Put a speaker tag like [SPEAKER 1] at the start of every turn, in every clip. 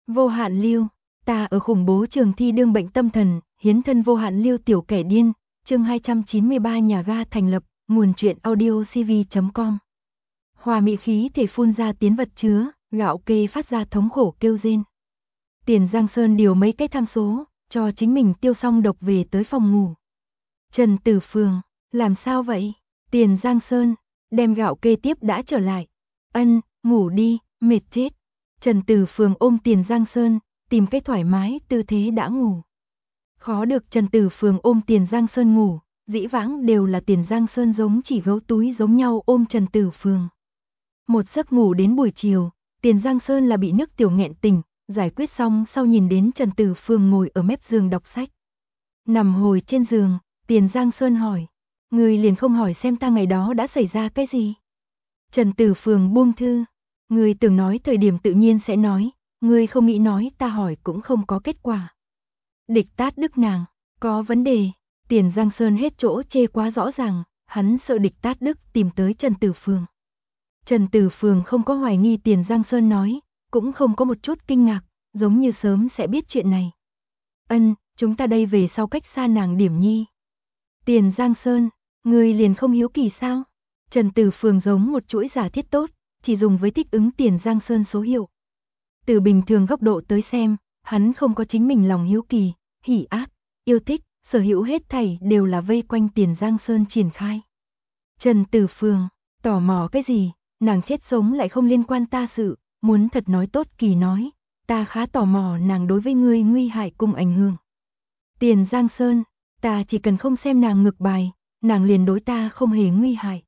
[SPEAKER 1] Vô hạn lưu, ta ở khủng bố trường thi đương bệnh tâm thần, hiến thân vô hạn lưu tiểu kẻ điên, chương 293 nhà ga thành lập, nguồn truyện audio cv.com. Hòa mị khí thể phun ra tiến vật chứa, gạo kê phát ra thống khổ kêu rên. Tiền Giang Sơn điều mấy cái tham số, cho chính mình tiêu xong độc về tới phòng ngủ. Trần Tử Phường, làm sao vậy? Tiền Giang Sơn, đem gạo kê tiếp đã trở lại. Ân, ngủ đi, mệt chết. Trần Tử Phường ôm Tiền Giang Sơn, tìm cái thoải mái tư thế đã ngủ. Khó được Trần Tử Phường ôm Tiền Giang Sơn ngủ, dĩ vãng đều là Tiền Giang Sơn giống chỉ gấu túi giống nhau ôm Trần Tử Phường. Một giấc ngủ đến buổi chiều, Tiền Giang Sơn là bị nước tiểu nghẹn tỉnh, giải quyết xong sau nhìn đến Trần Tử Phường ngồi ở mép giường đọc sách. Nằm hồi trên giường, Tiền Giang Sơn hỏi, người liền không hỏi xem ta ngày đó đã xảy ra cái gì. Trần Tử Phường buông thư, người từng nói thời điểm tự nhiên sẽ nói, người không nghĩ nói ta hỏi cũng không có kết quả. Địch Tát Đức nàng, có vấn đề, Tiền Giang Sơn hết chỗ chê quá rõ ràng, hắn sợ Địch Tát Đức tìm tới Trần Tử Phường. Trần Tử Phường không có hoài nghi Tiền Giang Sơn nói, cũng không có một chút kinh ngạc, giống như sớm sẽ biết chuyện này. Ân, chúng ta đây về sau cách xa nàng điểm nhi. Tiền Giang Sơn, người liền không hiếu kỳ sao? Trần Tử Phường giống một chuỗi giả thiết tốt, chỉ dùng với thích ứng Tiền Giang Sơn số hiệu. Từ bình thường góc độ tới xem, hắn không có chính mình lòng hiếu kỳ, hỉ ác, yêu thích, sở hữu hết thảy đều là vây quanh Tiền Giang Sơn triển khai. Trần Tử Phường, tò mò cái gì, nàng chết sống lại không liên quan ta sự, muốn thật nói tốt kỳ nói, ta khá tò mò nàng đối với ngươi nguy hại cùng ảnh hưởng. Tiền Giang Sơn, ta chỉ cần không xem nàng ngược bài, nàng liền đối ta không hề nguy hại.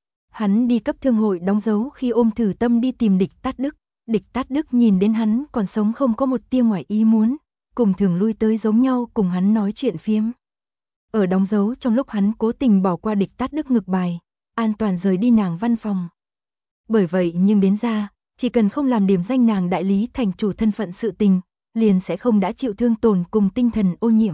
[SPEAKER 1] Hắn đi cấp thương hội đóng dấu khi ôm thử tâm đi tìm Địch Tát Đức. Địch Tát Đức nhìn đến hắn còn sống không có một tia ngoài ý muốn, cùng thường lui tới giống nhau cùng hắn nói chuyện phiếm. Ở đóng dấu trong lúc hắn cố tình bỏ qua Địch Tát Đức ngược bài, an toàn rời đi nàng văn phòng. Bởi vậy nhưng đến ra, chỉ cần không làm điểm danh nàng đại lý thành chủ thân phận sự tình, liền sẽ không đã chịu thương tổn cùng tinh thần ô nhiễm.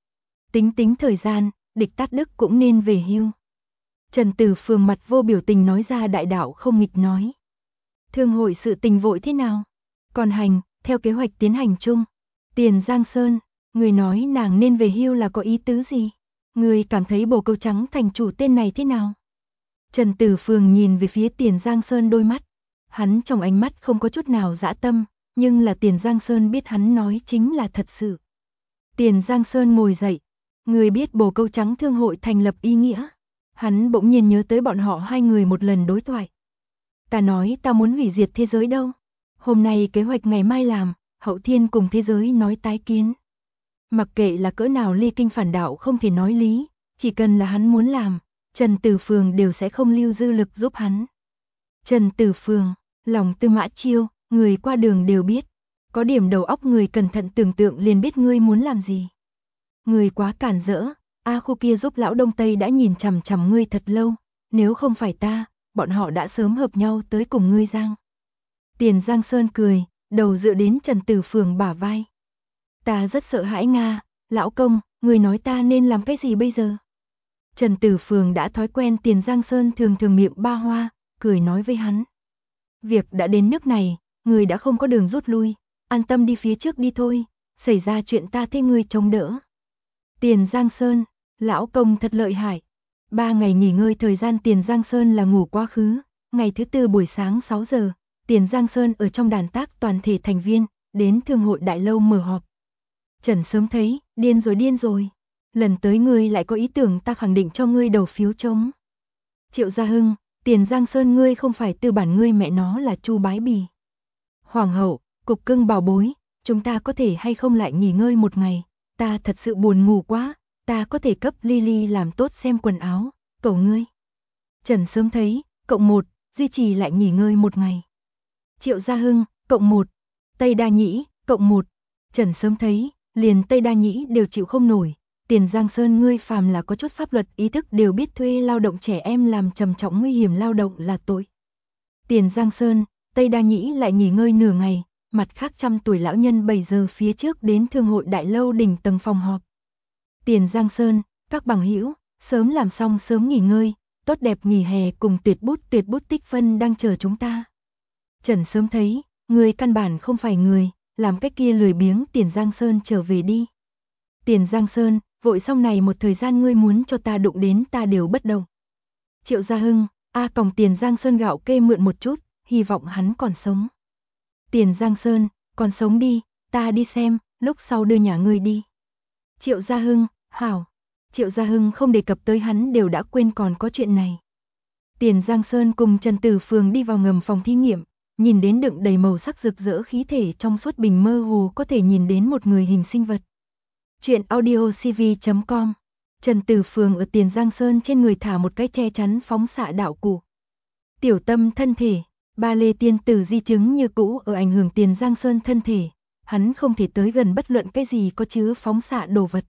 [SPEAKER 1] Tính thời gian, Địch Tát Đức cũng nên về hưu. Trần Tử Phường mặt vô biểu tình nói ra đại đạo không nghịch nói. Thương hội sự tình vội thế nào? Còn hành, theo kế hoạch tiến hành chung. Tiền Giang Sơn, người nói nàng nên về hưu là có ý tứ gì? Người cảm thấy bồ câu trắng thành chủ tên này thế nào? Trần Tử Phường nhìn về phía Tiền Giang Sơn đôi mắt. Hắn trong ánh mắt không có chút nào dã tâm, nhưng là Tiền Giang Sơn biết hắn nói chính là thật sự. Tiền Giang Sơn ngồi dậy. Người biết bồ câu trắng thương hội thành lập ý nghĩa. Hắn bỗng nhiên nhớ tới bọn họ hai người một lần đối thoại. Ta nói ta muốn hủy diệt thế giới đâu. Hôm nay kế hoạch ngày mai làm, hậu thiên cùng thế giới nói tái kiến. Mặc kệ là cỡ nào ly kinh phản đạo không thể nói lý, chỉ cần là hắn muốn làm, Trần Tử Phường đều sẽ không lưu dư lực giúp hắn. Trần Tử Phường, lòng tư mã chiêu, người qua đường đều biết. Có điểm đầu óc người cẩn thận tưởng tượng liền biết ngươi muốn làm gì. Người quá cản rỡ, khu kia giúp lão Đông Tây đã nhìn chằm chằm ngươi thật lâu, nếu không phải ta, bọn họ đã sớm hợp nhau tới cùng ngươi Giang. Tiền Giang Sơn cười, đầu dựa đến Trần Tử Phường bả vai. Ta rất sợ hãi Nga, lão công, người nói ta nên làm cái gì bây giờ? Trần Tử Phường đã thói quen Tiền Giang Sơn thường thường miệng ba hoa, cười nói với hắn. Việc đã đến nước này, người đã không có đường rút lui, an tâm đi phía trước đi thôi, xảy ra chuyện ta thế ngươi chống đỡ. Tiền Giang Sơn, lão công thật lợi hại. 3 ngày nghỉ ngơi thời gian Tiền Giang Sơn là ngủ quá khứ, ngày thứ tư buổi sáng 6 giờ, Tiền Giang Sơn ở trong đàn tác toàn thể thành viên, đến thương hội đại lâu mở họp. Trần sớm thấy, điên rồi, lần tới ngươi lại có ý tưởng ta khẳng định cho ngươi đầu phiếu trống. Triệu Gia Hưng, Tiền Giang Sơn ngươi không phải tư bản ngươi mẹ nó là Chu Bái Bì. Hoàng hậu, cục cưng bảo bối, chúng ta có thể hay không lại nghỉ ngơi một ngày, ta thật sự buồn ngủ quá. Ta có thể cấp Lily làm tốt xem quần áo, cầu ngươi. Trần sớm thấy, cộng 1, duy trì lại nghỉ ngơi một ngày. Triệu Gia Hưng, cộng 1, Tây Đa Nhĩ, cộng 1, Trần sớm thấy, liền Tây Đa Nhĩ đều chịu không nổi. Tiền Giang Sơn ngươi phàm là có chút pháp luật ý thức đều biết thuê lao động trẻ em làm trầm trọng nguy hiểm lao động là tội. Tiền Giang Sơn, Tây Đa Nhĩ lại nghỉ ngơi nửa ngày, mặt khác 100 tuổi lão nhân 7 giờ phía trước đến thương hội đại lâu đỉnh tầng phòng họp. Tiền Giang Sơn, các bằng hữu, sớm làm xong sớm nghỉ ngơi, tốt đẹp nghỉ hè cùng tuyệt bút tích phân đang chờ chúng ta. Trần sớm thấy, người căn bản không phải người, làm cái kia lười biếng Tiền Giang Sơn trở về đi. Tiền Giang Sơn, vội xong này một thời gian ngươi muốn cho ta đụng đến ta đều bất động. Triệu Gia Hưng, còng Tiền Giang Sơn gạo kê mượn một chút, hy vọng hắn còn sống. Tiền Giang Sơn, còn sống đi, ta đi xem, lúc sau đưa nhà ngươi đi. Triệu Gia Hưng, hảo. Triệu Gia Hưng không đề cập tới hắn đều đã quên còn có chuyện này. Tiền Giang Sơn cùng Trần Tử Phường đi vào ngầm phòng thí nghiệm, nhìn đến đựng đầy màu sắc rực rỡ khí thể trong suốt bình mơ hồ có thể nhìn đến một người hình sinh vật. Chuyện audiocv.com. Trần Tử Phường ở Tiền Giang Sơn trên người thả một cái che chắn phóng xạ đạo cụ. Tiểu Tâm thân thể, ba lê tiên tử di chứng như cũ ở ảnh hưởng Tiền Giang Sơn thân thể, hắn không thể tới gần bất luận cái gì có chứa phóng xạ đồ vật.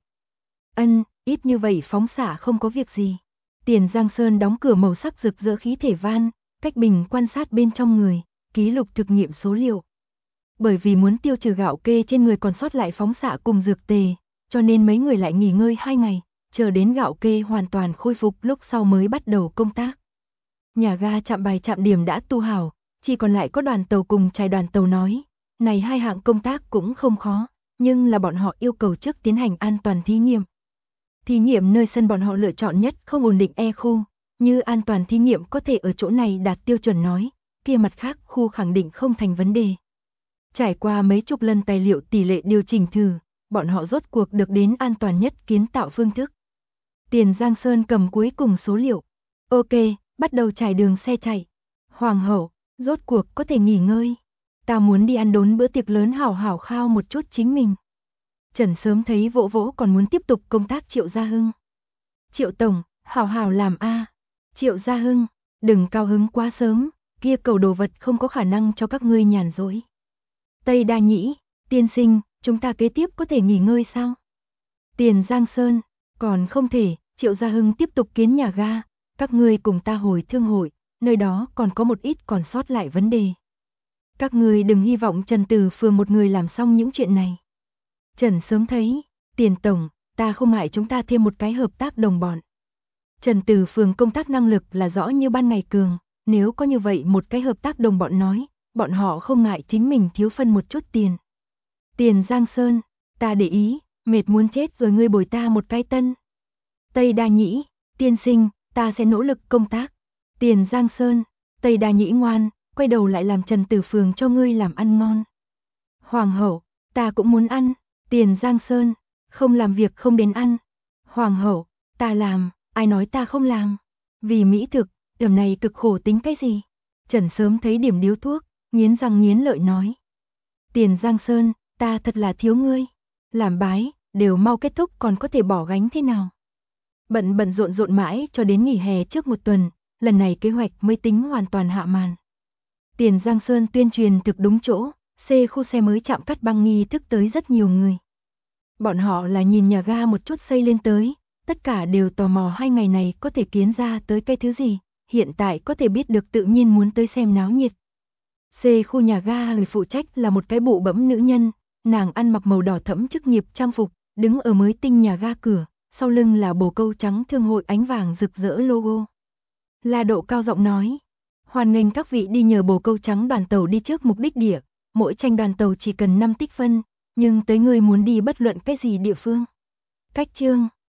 [SPEAKER 1] Ít như vậy phóng xạ không có việc gì. Tiền Giang Sơn đóng cửa màu sắc rực rỡ khí thể van, cách bình quan sát bên trong người, ký lục thực nghiệm số liệu. Bởi vì muốn tiêu trừ gạo kê trên người còn sót lại phóng xạ cùng dược tề, cho nên mấy người lại nghỉ ngơi 2 ngày, chờ đến gạo kê hoàn toàn khôi phục lúc sau mới bắt đầu công tác. Nhà ga trạm bài trạm điểm đã tu hảo, chỉ còn lại có đoàn tàu cùng trại đoàn tàu nói, này 2 hạng công tác cũng không khó, nhưng là bọn họ yêu cầu trước tiến hành an toàn thí nghiệm. Thí nghiệm nơi sân bọn họ lựa chọn nhất không ổn định khu, như an toàn thí nghiệm có thể ở chỗ này đạt tiêu chuẩn nói, kia mặt khác khu khẳng định không thành vấn đề. Trải qua mấy chục lần tài liệu tỷ lệ điều chỉnh thử, bọn họ rốt cuộc được đến an toàn nhất kiến tạo phương thức. Tiền Giang Sơn cầm cuối cùng số liệu. Ok, bắt đầu trải đường xe chạy. Hoàng hậu, rốt cuộc có thể nghỉ ngơi. Ta muốn đi ăn đốn bữa tiệc lớn hảo hảo khao một chút chính mình. Trần sớm thấy vỗ vỗ còn muốn tiếp tục công tác Triệu Gia Hưng. Triệu Tổng, hảo hảo làm a. Triệu Gia Hưng, đừng cao hứng quá sớm, kia cầu đồ vật không có khả năng cho các ngươi nhàn rỗi. Tây Đa Nhĩ, tiên sinh, chúng ta kế tiếp có thể nghỉ ngơi sao? Tiền Giang Sơn, còn không thể, Triệu Gia Hưng tiếp tục kiến nhà ga, các ngươi cùng ta hồi thương hội, nơi đó còn có một ít còn sót lại vấn đề. Các ngươi đừng hy vọng Trần Tử Phường một người làm xong những chuyện này. Trần sớm thấy, Tiền Tổng, ta không ngại chúng ta thêm một cái hợp tác đồng bọn. Trần Tử Phường công tác năng lực là rõ như ban ngày cường, nếu có như vậy một cái hợp tác đồng bọn nói, bọn họ không ngại chính mình thiếu phân một chút tiền. Tiền Giang Sơn, ta để ý, mệt muốn chết rồi ngươi bồi ta một cái tân. Tây Đa Nhĩ, tiên sinh, ta sẽ nỗ lực công tác. Tiền Giang Sơn, Tây Đa Nhĩ ngoan, quay đầu lại làm Trần Tử Phường cho ngươi làm ăn ngon. Hoàng hậu, ta cũng muốn ăn. Tiền Giang Sơn, không làm việc không đến ăn. Hoàng hậu, ta làm, ai nói ta không làm. Vì mỹ thực, điểm này cực khổ tính cái gì? Trần sớm thấy điểm điếu thuốc, nghiến răng nghiến lợi nói. Tiền Giang Sơn, ta thật là thiếu ngươi. Làm bái, đều mau kết thúc còn có thể bỏ gánh thế nào? Bận rộn mãi cho đến nghỉ hè trước một tuần, lần này kế hoạch mới tính hoàn toàn hạ màn. Tiền Giang Sơn tuyên truyền thực đúng chỗ, khu xe mới chạm cắt băng nghi thức tới rất nhiều người. Bọn họ là nhìn nhà ga một chút xây lên tới, tất cả đều tò mò 2 ngày này có thể kiến ra tới cái thứ gì, hiện tại có thể biết được tự nhiên muốn tới xem náo nhiệt. Khu nhà ga người phụ trách là một cái bụ bẫm nữ nhân, nàng ăn mặc màu đỏ thẫm chức nghiệp trang phục, đứng ở mới tinh nhà ga cửa, sau lưng là bồ câu trắng thương hội ánh vàng rực rỡ logo. La Độ cao giọng nói, hoan nghênh các vị đi nhờ bồ câu trắng đoàn tàu đi trước mục đích địa, mỗi tranh đoàn tàu chỉ cần 5 tích phân, nhưng tới người muốn đi bất luận cái gì địa phương. Cách chương